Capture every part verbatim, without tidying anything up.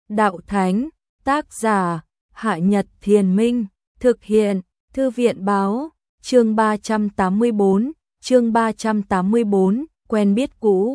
đạo thánh, tác giả, Hạ Nhật Thiền Minh, thực hiện, Thư viện báo, chương ba trăm tám mươi bốn, chương ba trăm tám mươi bốn, quen biết cũ.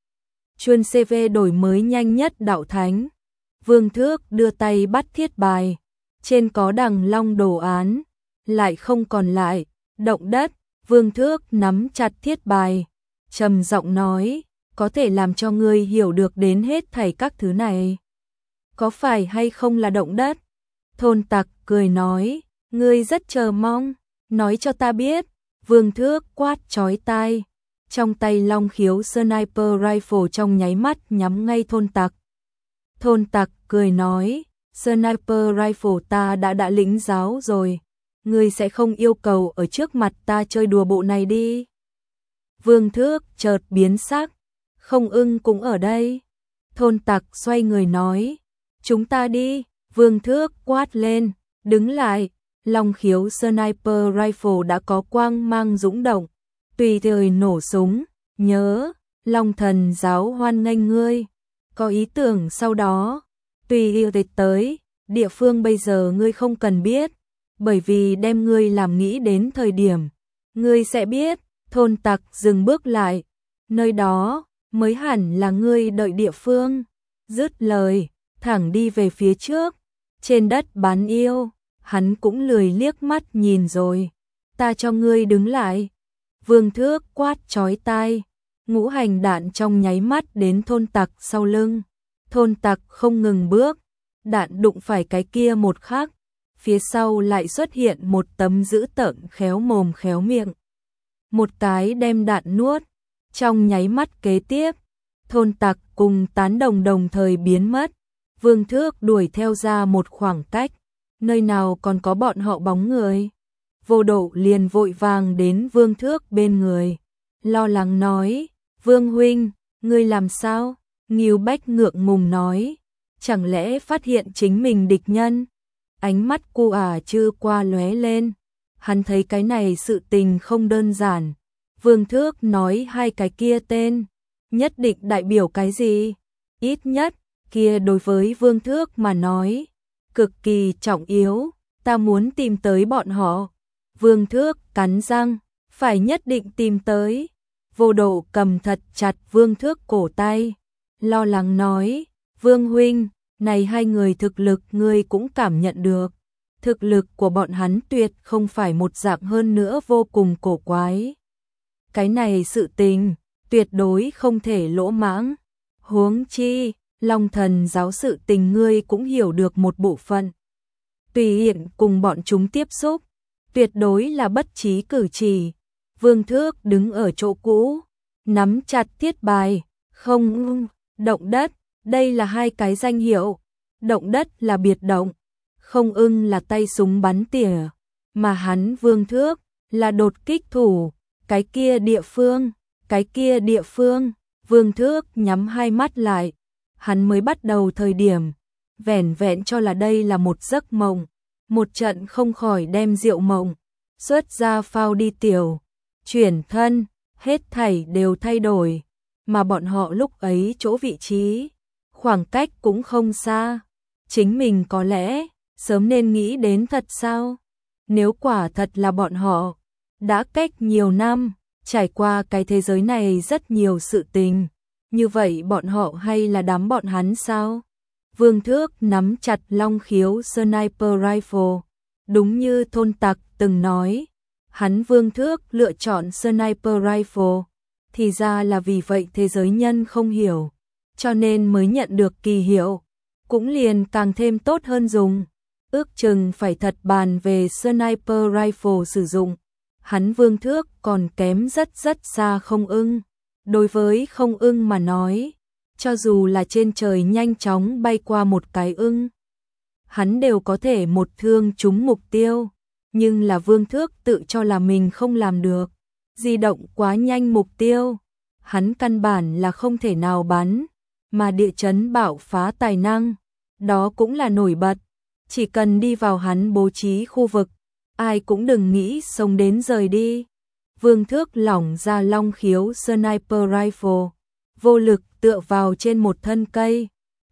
Chuân xê vê đổi mới nhanh nhất đạo thánh. Vương Thước đưa tay bắt thiết bài, trên có đằng long đồ án, lại không còn lại, động đất. Vương Thước nắm chặt thiết bài, trầm giọng nói, có thể làm cho ngươi hiểu được đến hết thảy các thứ này. Có phải hay không là động đất? Thôn Tặc cười nói, ngươi rất chờ mong, nói cho ta biết. Vương Thước quát chói tai, trong tay long khiếu sniper rifle trong nháy mắt nhắm ngay Thôn Tặc. Thôn Tặc cười nói, sniper rifle ta đã đã lĩnh giáo rồi, ngươi sẽ không yêu cầu ở trước mặt ta chơi đùa bộ này đi. Vương Thước chợt biến sắc, Không Ưng cũng ở đây. Thôn Tặc xoay người nói, chúng ta đi. Vương Thước quát lên, đứng lại. Long khiếu sniper rifle đã có quang mang dũng động, tùy thời nổ súng. Nhớ, Long Thần giáo hoan nghênh ngươi. Có ý tưởng sau đó, tùy yêu tịch tới, địa phương bây giờ ngươi không cần biết, bởi vì đem ngươi làm nghĩ đến thời điểm, ngươi sẽ biết. Thôn Tặc dừng bước lại, nơi đó mới hẳn là ngươi đợi địa phương. Dứt lời, thẳng đi về phía trước. Trên đất bán yêu, hắn cũng lười liếc mắt nhìn rồi. Ta cho ngươi đứng lại. Vương Thước quát chói tai, ngũ hành đạn trong nháy mắt đến Thôn Tặc sau lưng. Thôn Tặc không ngừng bước, đạn đụng phải cái kia một khắc, phía sau lại xuất hiện một tấm dữ tợn khéo mồm khéo miệng. Một cái đem đạn nuốt, trong nháy mắt kế tiếp, Thôn Tặc cùng Tán Đồng đồng thời biến mất. Vương Thước đuổi theo ra một khoảng cách, nơi nào còn có bọn họ bóng người. Vô Độ liền vội vàng đến Vương Thước bên người, lo lắng nói, Vương huynh, ngươi làm sao? Ngưu Bách ngượng ngùng nói, chẳng lẽ phát hiện chính mình địch nhân? Ánh mắt cô ả chư qua lóe lên, hắn thấy cái này sự tình không đơn giản. Vương Thước nói hai cái kia tên, nhất định đại biểu cái gì? Ít nhất, kia đối với Vương Thước mà nói, cực kỳ trọng yếu, ta muốn tìm tới bọn họ. Vương Thước cắn răng, phải nhất định tìm tới. Vô Độ cầm thật chặt Vương Thước cổ tay, lo lắng nói, Vương huynh, này hai người thực lực ngươi cũng cảm nhận được. Thực lực của bọn hắn tuyệt không phải một dạng, hơn nữa vô cùng cổ quái. Cái này sự tình, tuyệt đối không thể lỗ mãng. Huống chi, Long Thần giáo sự tình ngươi cũng hiểu được một bộ phận. Tùy hiện cùng bọn chúng tiếp xúc, tuyệt đối là bất trí cử chỉ. Vương Thước đứng ở chỗ cũ, nắm chặt thiết bài, không, động đất, đây là hai cái danh hiệu. Động đất là biệt động, Không Ưng là tay súng bắn tỉa, mà hắn Vương Thước là đột kích thủ. Cái kia địa phương, cái kia địa phương. Vương Thước nhắm hai mắt lại, hắn mới bắt đầu thời điểm, vẻn vẹn cho là đây là một giấc mộng, một trận không khỏi đem rượu mộng, xuất ra phao đi tiểu, chuyển thân, hết thảy đều thay đổi, mà bọn họ lúc ấy chỗ vị trí, khoảng cách cũng không xa, chính mình có lẽ, sớm nên nghĩ đến thật sao? Nếu quả thật là bọn họ, đã cách nhiều năm, trải qua cái thế giới này rất nhiều sự tình, như vậy bọn họ hay là đám bọn hắn sao? Vương Thước nắm chặt long khiếu sniper rifle, đúng như Thôn Tặc từng nói, hắn Vương Thước lựa chọn sniper rifle, thì ra là vì vậy thế giới nhân không hiểu, cho nên mới nhận được kỳ hiệu, cũng liền càng thêm tốt hơn dùng. Ước chừng phải thật bàn về sniper rifle sử dụng, hắn Vương Thước còn kém rất rất xa Không Ưng. Đối với Không Ưng mà nói, cho dù là trên trời nhanh chóng bay qua một cái ưng, hắn đều có thể một thương trúng mục tiêu, nhưng là Vương Thước tự cho là mình không làm được, di động quá nhanh mục tiêu, hắn căn bản là không thể nào bắn, mà địa chấn bạo phá tài năng, đó cũng là nổi bật, chỉ cần đi vào hắn bố trí khu vực, ai cũng đừng nghĩ sống đến rời đi. Vương Thước lỏng ra long khiếu sniper rifle, vô lực tựa vào trên một thân cây,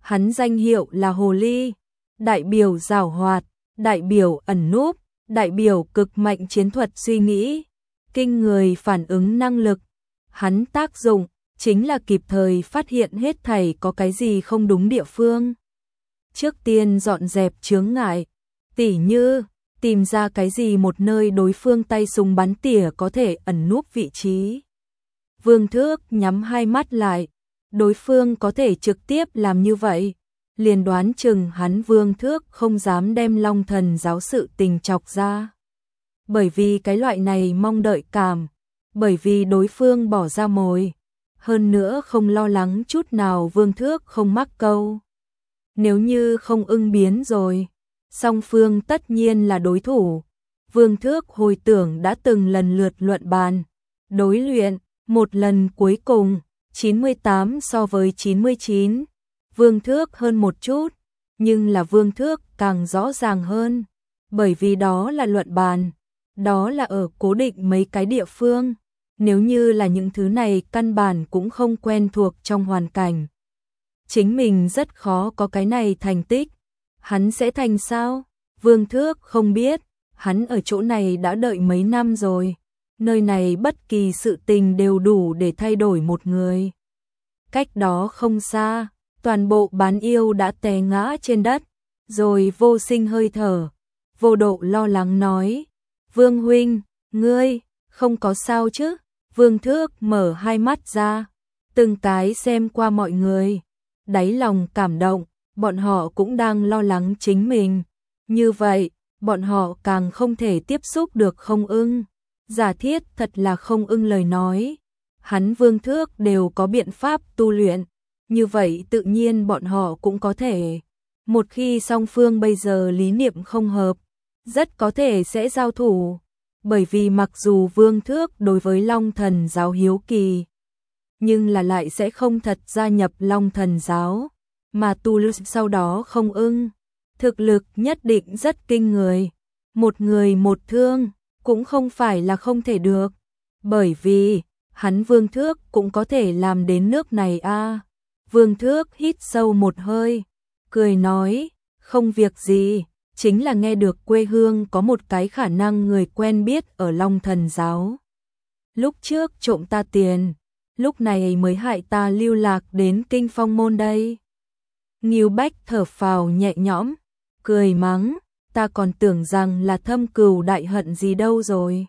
Hắn danh hiệu là Hồ Ly, đại biểu giảo hoạt, đại biểu ẩn núp, đại biểu cực mạnh chiến thuật suy nghĩ, kinh người phản ứng năng lực. Hắn tác dụng chính là kịp thời phát hiện hết thảy có cái gì không đúng địa phương. Trước tiên dọn dẹp chướng ngại, tỉ như tìm ra cái gì một nơi đối phương tay súng bắn tỉa có thể ẩn núp vị trí. Vương Thước nhắm hai mắt lại, đối phương có thể trực tiếp làm như vậy, liền đoán chừng hắn Vương Thước không dám đem Long Thần giáo sự tình chọc ra. Bởi vì cái loại này mong đợi cảm, bởi vì đối phương bỏ ra mồi, hơn nữa không lo lắng chút nào Vương Thước không mắc câu. Nếu như không ưng biến rồi, song phương tất nhiên là đối thủ. Vương Thước hồi tưởng đã từng lần lượt luận bàn, đối luyện, một lần cuối cùng, chín mươi tám so với chín mươi chín, Vương Thước hơn một chút, nhưng là Vương Thước càng rõ ràng hơn, bởi vì đó là luận bàn, đó là ở cố định mấy cái địa phương, nếu như là những thứ này căn bản cũng không quen thuộc trong hoàn cảnh. Chính mình rất khó có cái này thành tích, hắn sẽ thành sao? Vương Thước không biết, hắn ở chỗ này đã đợi mấy năm rồi, nơi này bất kỳ sự tình đều đủ để thay đổi một người. Cách đó không xa, toàn bộ bán yêu đã té ngã trên đất, rồi Vô Sinh hơi thở, Vô Độ lo lắng nói, Vương huynh, ngươi, không có sao chứ? Vương Thước mở hai mắt ra, từng cái xem qua mọi người, đáy lòng cảm động, bọn họ cũng đang lo lắng chính mình. Như vậy, bọn họ càng không thể tiếp xúc được Không Ưng. Giả thiết thật là Không Ưng lời nói, hắn Vương Thước đều có biện pháp tu luyện, như vậy tự nhiên bọn họ cũng có thể. Một khi song phương bây giờ lý niệm không hợp, rất có thể sẽ giao thủ, bởi vì mặc dù Vương Thước đối với Long Thần giáo hiếu kỳ, nhưng là lại sẽ không thật gia nhập Long Thần giáo, mà tu luyện sau đó Không Ưng. Thực lực nhất định rất kinh người, một người một thương, cũng không phải là không thể được, bởi vì, hắn Vương Thước cũng có thể làm đến nước này a. À. Vương Thước hít sâu một hơi, cười nói, không việc gì, chính là nghe được quê hương có một cái khả năng người quen biết ở Long Thần giáo. Lúc trước trộm ta tiền, lúc này mới hại ta lưu lạc đến Kinh Phong môn đây. Ngưu Bách thở phào nhẹ nhõm, cười mắng, ta còn tưởng rằng là thâm cừu đại hận gì đâu rồi.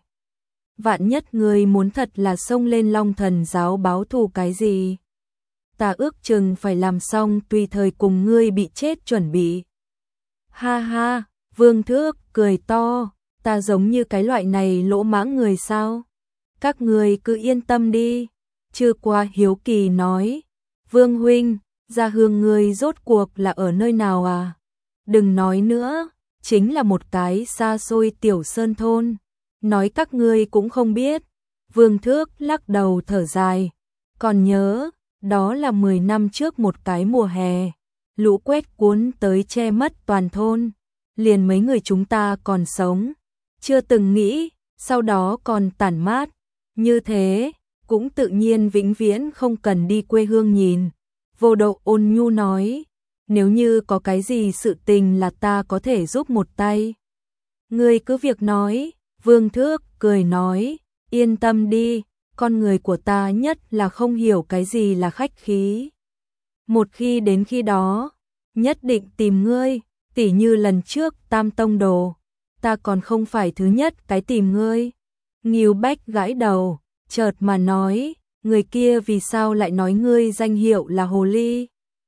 Vạn nhất ngươi muốn thật là xông lên Long Thần giáo báo thù cái gì. Ta ước chừng phải làm xong tùy thời cùng ngươi bị chết chuẩn bị. Ha ha, Vương Thước cười to, ta giống như cái loại này lỗ mãng người sao? Các ngươi cứ yên tâm đi. Chưa qua hiếu kỳ nói, Vương huynh, gia hương ngươi rốt cuộc là ở nơi nào à? Đừng nói nữa, chính là một cái xa xôi tiểu sơn thôn, nói các ngươi cũng không biết. Vương Thước lắc đầu thở dài, còn nhớ, đó là mười năm trước một cái mùa hè, lũ quét cuốn tới che mất toàn thôn, liền mấy người chúng ta còn sống, chưa từng nghĩ, sau đó còn tản mát, như thế, cũng tự nhiên vĩnh viễn không cần đi quê hương nhìn. Vô Độ ôn nhu nói, nếu như có cái gì sự tình là ta có thể giúp một tay. Ngươi cứ việc nói, Vương Thước cười nói, yên tâm đi, con người của ta nhất là không hiểu cái gì là khách khí. Một khi đến khi đó, nhất định tìm ngươi, tỉ như lần trước Tam Tông Đồ, ta còn không phải thứ nhất cái tìm ngươi. Ngưu Bách gãi đầu, chợt mà nói, người kia vì sao lại nói ngươi danh hiệu là Hồ Ly?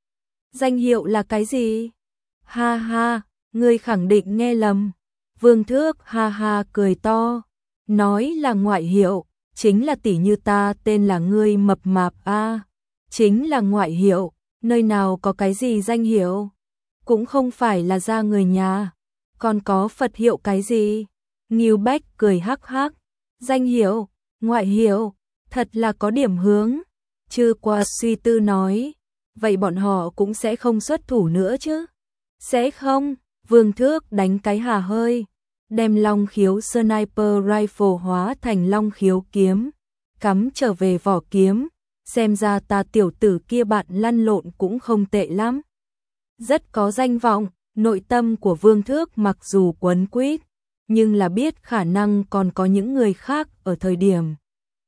Danh hiệu là cái gì? Ha ha, ngươi khẳng định nghe lầm. Vương Thước ha ha cười to, nói là ngoại hiệu, chính là tỉ như ta tên là ngươi mập mạp a, à. Chính là ngoại hiệu, nơi nào có cái gì danh hiệu? Cũng không phải là ra người nhà, còn có Phật hiệu cái gì? Ngưu Bách cười hắc hắc, danh hiệu, ngoại hiệu, thật là có điểm hướng. Chư qua suy tư nói, vậy bọn họ cũng sẽ không xuất thủ nữa chứ? Sẽ không? Vương Thước đánh cái hà hơi, đem Long Khiếu Sniper Rifle hóa thành Long Khiếu kiếm, cắm trở về vỏ kiếm, xem ra ta tiểu tử kia bạn lăn lộn cũng không tệ lắm. rất có danh vọng. Nội tâm của Vương Thước mặc dù quấn quýt, nhưng là biết khả năng còn có những người khác ở thời điểm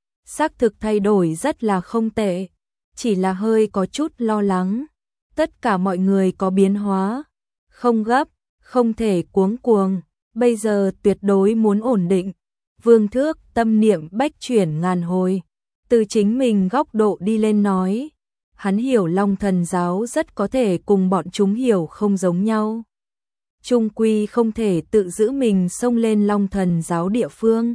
xác thực thay đổi rất là không tệ, chỉ là hơi có chút lo lắng. Tất cả mọi người có biến hóa, không gấp, không thể cuống cuồng, bây giờ tuyệt đối muốn ổn định. Vương Thước tâm niệm bách chuyển ngàn hồi, từ chính mình góc độ đi lên nói, hắn hiểu Long Thần giáo rất có thể cùng bọn chúng hiểu không giống nhau. Trung quy không thể tự giữ mình xông lên Long Thần giáo địa phương.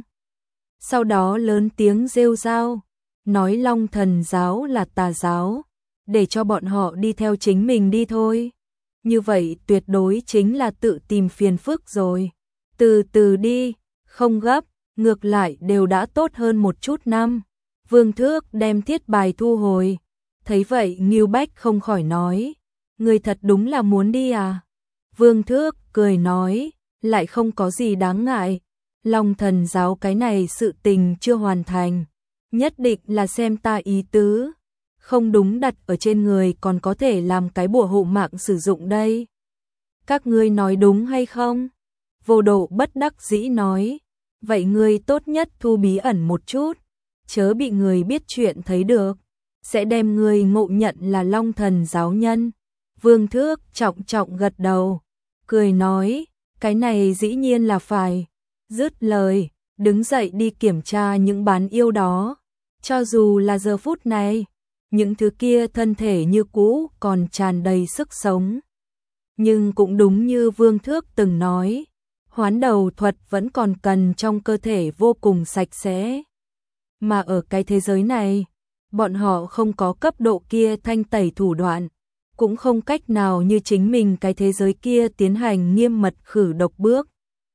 Sau đó lớn tiếng rêu rao, nói Long Thần giáo là tà giáo, để cho bọn họ đi theo chính mình đi thôi. Như vậy tuyệt đối chính là tự tìm phiền phức rồi. Từ từ đi, không gấp, ngược lại đều đã tốt hơn một chút năm. Vương Thước đem thiết bài thu hồi. Thấy vậy Ngưu Bách không khỏi nói, người thật đúng là muốn đi à? Vương Thước cười nói, lại không có gì đáng ngại. Long Thần giáo cái này sự tình chưa hoàn thành, nhất định là xem ta ý tứ, không đúng đặt ở trên người còn có thể làm cái bùa hộ mạng sử dụng đây. Các ngươi nói đúng hay không? Vô Độ bất đắc dĩ nói, vậy ngươi tốt nhất thu bí ẩn một chút, chớ bị người biết chuyện thấy được, sẽ đem ngươi ngộ nhận là Long Thần giáo nhân. Vương Thước trọng trọng gật đầu, cười nói, cái này dĩ nhiên là phải. Dứt lời, đứng dậy đi kiểm tra những bán yêu đó. Cho dù là giờ phút này, những thứ kia thân thể như cũ còn tràn đầy sức sống. Nhưng cũng đúng như Vương Thước từng nói, hoán đầu thuật vẫn còn cần trong cơ thể vô cùng sạch sẽ. Mà ở cái thế giới này, bọn họ không có cấp độ kia thanh tẩy thủ đoạn, cũng không cách nào như chính mình cái thế giới kia tiến hành nghiêm mật khử độc bước.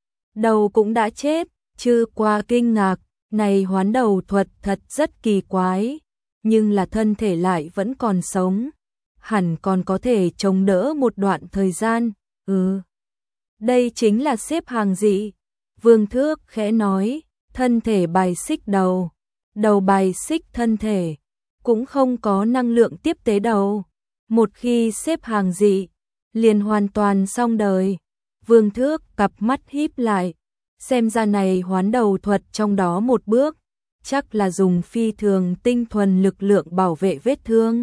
Đầu cũng đã chết, chư qua kinh ngạc, này hoán đầu thuật thật rất kỳ quái, nhưng là thân thể lại vẫn còn sống, hẳn còn có thể chống đỡ một đoạn thời gian. Ừ, đây chính là xếp hàng gì? Vương Thước khẽ nói, thân thể bài xích đầu, đầu bài xích thân thể, cũng không có năng lượng tiếp tế đầu. Một khi xếp hàng dị, liền hoàn toàn xong đời. Vương Thước cặp mắt híp lại, xem ra này hoán đầu thuật trong đó một bước, chắc là dùng phi thường tinh thuần lực lượng bảo vệ vết thương.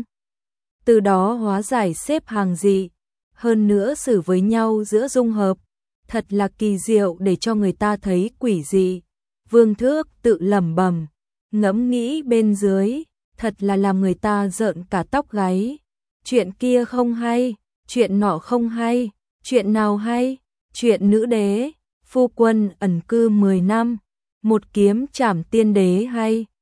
Từ đó hóa giải xếp hàng dị, hơn nữa xử với nhau giữa dung hợp, thật là kỳ diệu để cho người ta thấy quỷ dị. Vương Thước tự lẩm bẩm, ngẫm nghĩ bên dưới, thật là làm người ta rợn cả tóc gáy. Chuyện kia không hay, chuyện nọ không hay, chuyện nào hay? Chuyện nữ đế, phu quân ẩn cư mười năm, một kiếm trảm tiên đế hay?